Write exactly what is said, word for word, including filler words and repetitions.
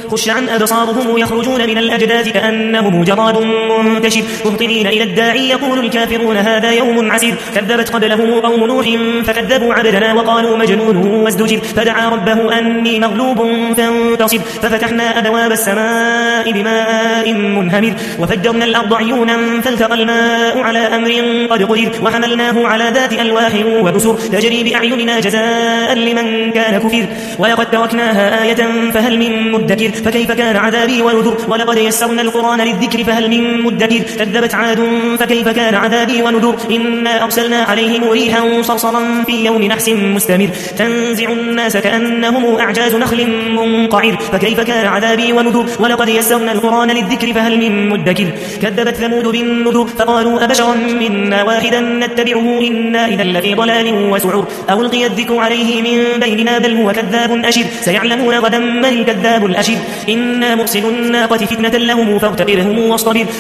خش عن أبصارهم يخرجون من الأجداث كأنهم جراد منتشر مهطعين إلى الداعي يقول الكافرون هذا يوم عسير كذبت قبلهم قوم نوح فكذبوا عبدنا وقالوا مجنون وازدجر فدعا ربه أني مغلوب فانتصر ففتحنا أبواب السماء بماء منهمر وفجرنا الأرض عيونا فالتقى الماء على أمر قد قدر وحملناه على ذات ألواح ودسر تجري بأعيننا جزاء لمن كان كفر ولقد تركناها آية فهل من مدكر فكيف كان عذابي ونذر ولقد يسرنا القرآن للذكر فهل من مدكر كذبت عاد فكيف كان عذابي ونذر إنا أرسلنا عليهم ريحا صرصرا في يوم نحس مستمر تنزع الناس كأنهم أعجاز نخل منقعر فكيف كان عذابي ونذر ولقد يسرنا القرآن للذكر فهل من مدكر كذبت ثمود بالنذر فقالوا أبشرا منا واحدا نتبعه إنا إذا لفي ضلال وسعر أو ألقي الذكر عليه من بيننا بل هو كذاب أشر سيعلمون غدا من الكذاب الأشر إنا مرسل الناقة فتنة لهم فارتقبهم واصطبر